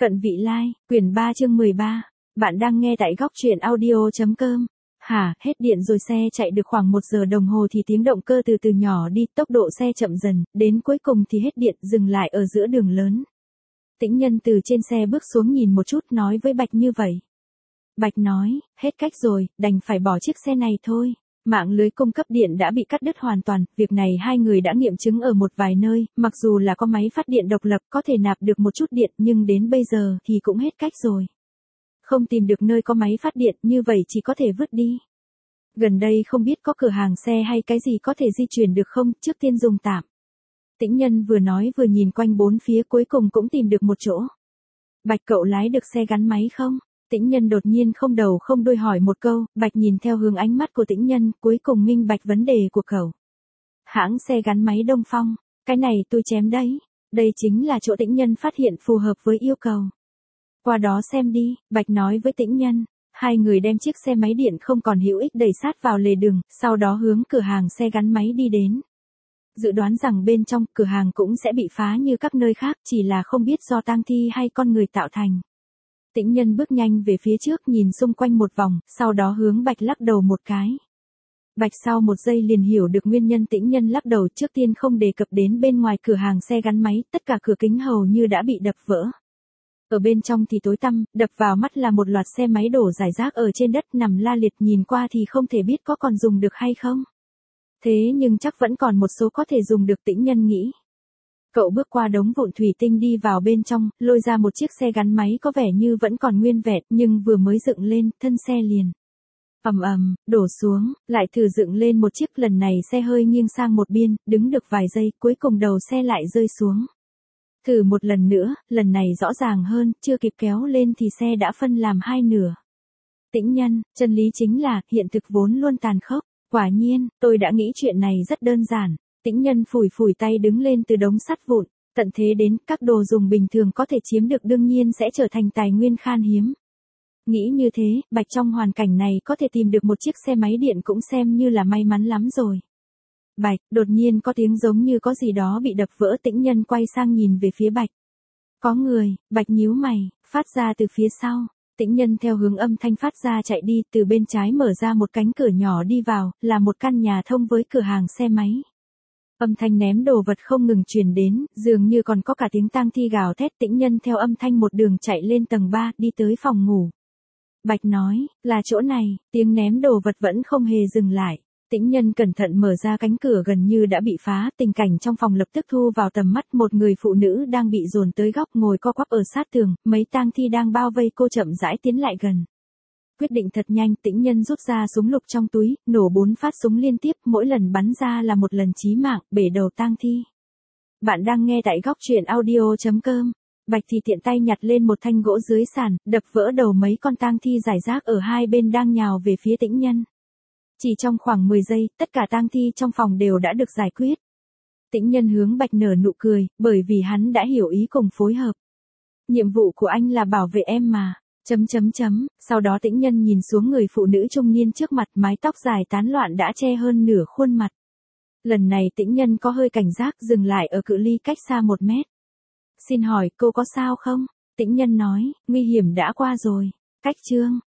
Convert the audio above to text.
Cận vị lai, quyển 3 chương 13. Bạn đang nghe tại góc truyện audio.com. Hả, hết điện rồi. Xe chạy được khoảng 1 giờ đồng hồ thì tiếng động cơ từ từ nhỏ đi, tốc độ xe chậm dần, đến cuối cùng thì hết điện, dừng lại ở giữa đường lớn. Tĩnh Nhân từ trên xe bước xuống nhìn một chút, nói với Bạch như vậy. Bạch nói, hết cách rồi, đành phải bỏ chiếc xe này thôi. Mạng lưới cung cấp điện đã bị cắt đứt hoàn toàn, việc này hai người đã nghiệm chứng ở một vài nơi, mặc dù là có máy phát điện độc lập có thể nạp được một chút điện nhưng đến bây giờ thì cũng hết cách rồi. Không tìm được nơi có máy phát điện, như vậy chỉ có thể vứt đi. Gần đây không biết có cửa hàng xe hay cái gì có thể di chuyển được không, trước tiên dùng tạm. Tĩnh Nhân vừa nói vừa nhìn quanh bốn phía, cuối cùng cũng tìm được một chỗ. Bạch, cậu lái được xe gắn máy không? Tĩnh Nhân đột nhiên không đầu không đuôi hỏi một câu. Bạch nhìn theo hướng ánh mắt của Tĩnh Nhân, cuối cùng minh bạch vấn đề của cậu. Hãng xe gắn máy Đông Phong, cái này tôi chém đấy. Đây chính là chỗ Tĩnh Nhân phát hiện phù hợp với yêu cầu. Qua đó xem đi, Bạch nói với Tĩnh Nhân. Hai người đem chiếc xe máy điện không còn hữu ích đẩy sát vào lề đường, sau đó hướng cửa hàng xe gắn máy đi đến. Dự đoán rằng bên trong cửa hàng cũng sẽ bị phá như các nơi khác, chỉ là không biết do tang thi hay con người tạo thành. Tĩnh Nhân bước nhanh về phía trước, nhìn xung quanh một vòng, sau đó hướng Bạch lắc đầu một cái. Bạch sau một giây liền hiểu được nguyên nhân Tĩnh Nhân lắc đầu, trước tiên không đề cập đến bên ngoài cửa hàng xe gắn máy, tất cả cửa kính hầu như đã bị đập vỡ. Ở bên trong thì tối tăm, đập vào mắt là một loạt xe máy đổ rải rác ở trên đất nằm la liệt, nhìn qua thì không thể biết có còn dùng được hay không. Thế nhưng chắc vẫn còn một số có thể dùng được, Tĩnh Nhân nghĩ. Cậu bước qua đống vụn thủy tinh đi vào bên trong, lôi ra một chiếc xe gắn máy có vẻ như vẫn còn nguyên vẹn, nhưng vừa mới dựng lên, thân xe liền ầm ầm đổ xuống, lại thử dựng lên một chiếc, lần này xe hơi nghiêng sang một bên, đứng được vài giây, cuối cùng đầu xe lại rơi xuống. Thử một lần nữa, lần này rõ ràng hơn, chưa kịp kéo lên thì xe đã phân làm hai nửa. Tĩnh Nhân, chân lý chính là, hiện thực vốn luôn tàn khốc. Quả nhiên, tôi đã nghĩ chuyện này rất đơn giản. Tĩnh Nhân phủi phủi tay đứng lên từ đống sắt vụn, tận thế đến, các đồ dùng bình thường có thể chiếm được đương nhiên sẽ trở thành tài nguyên khan hiếm. Nghĩ như thế, Bạch trong hoàn cảnh này có thể tìm được một chiếc xe máy điện cũng xem như là may mắn lắm rồi. Bạch, đột nhiên có tiếng giống như có gì đó bị đập vỡ. Tĩnh Nhân quay sang nhìn về phía Bạch. Có người. Bạch nhíu mày, phát ra từ phía sau. Tĩnh Nhân theo hướng âm thanh phát ra chạy đi, từ bên trái mở ra một cánh cửa nhỏ đi vào, là một căn nhà thông với cửa hàng xe máy. Âm thanh ném đồ vật không ngừng truyền đến, dường như còn có cả tiếng tang thi gào thét. Tĩnh Nhân theo âm thanh một đường chạy lên tầng 3, đi tới phòng ngủ. Bạch nói, là chỗ này, tiếng ném đồ vật vẫn không hề dừng lại. Tĩnh Nhân cẩn thận mở ra cánh cửa gần như đã bị phá, tình cảnh trong phòng lập tức thu vào tầm mắt, một người phụ nữ đang bị dồn tới góc ngồi co quắp ở sát tường, mấy tang thi đang bao vây cô chậm rãi tiến lại gần. Quyết định thật nhanh, Tĩnh Nhân rút ra súng lục trong túi, nổ 4 phát súng liên tiếp, mỗi lần bắn ra là một lần chí mạng, bể đầu tang thi. Bạn đang nghe tại góc truyện audio.com. Bạch thì tiện tay nhặt lên một thanh gỗ dưới sàn, đập vỡ đầu mấy con tang thi rải rác ở hai bên đang nhào về phía Tĩnh Nhân. Chỉ trong khoảng 10 giây, tất cả tang thi trong phòng đều đã được giải quyết. Tĩnh Nhân hướng Bạch nở nụ cười, bởi vì hắn đã hiểu ý cùng phối hợp. Nhiệm vụ của anh là bảo vệ em mà. Sau đó Tĩnh Nhân nhìn xuống người phụ nữ trung niên trước mặt, mái tóc dài tán loạn đã che hơn nửa khuôn mặt. Lần này Tĩnh Nhân có hơi cảnh giác, dừng lại ở cự ly cách xa 1 mét. Xin hỏi, cô có sao không? Tĩnh Nhân nói, nguy hiểm đã qua rồi. Cách chương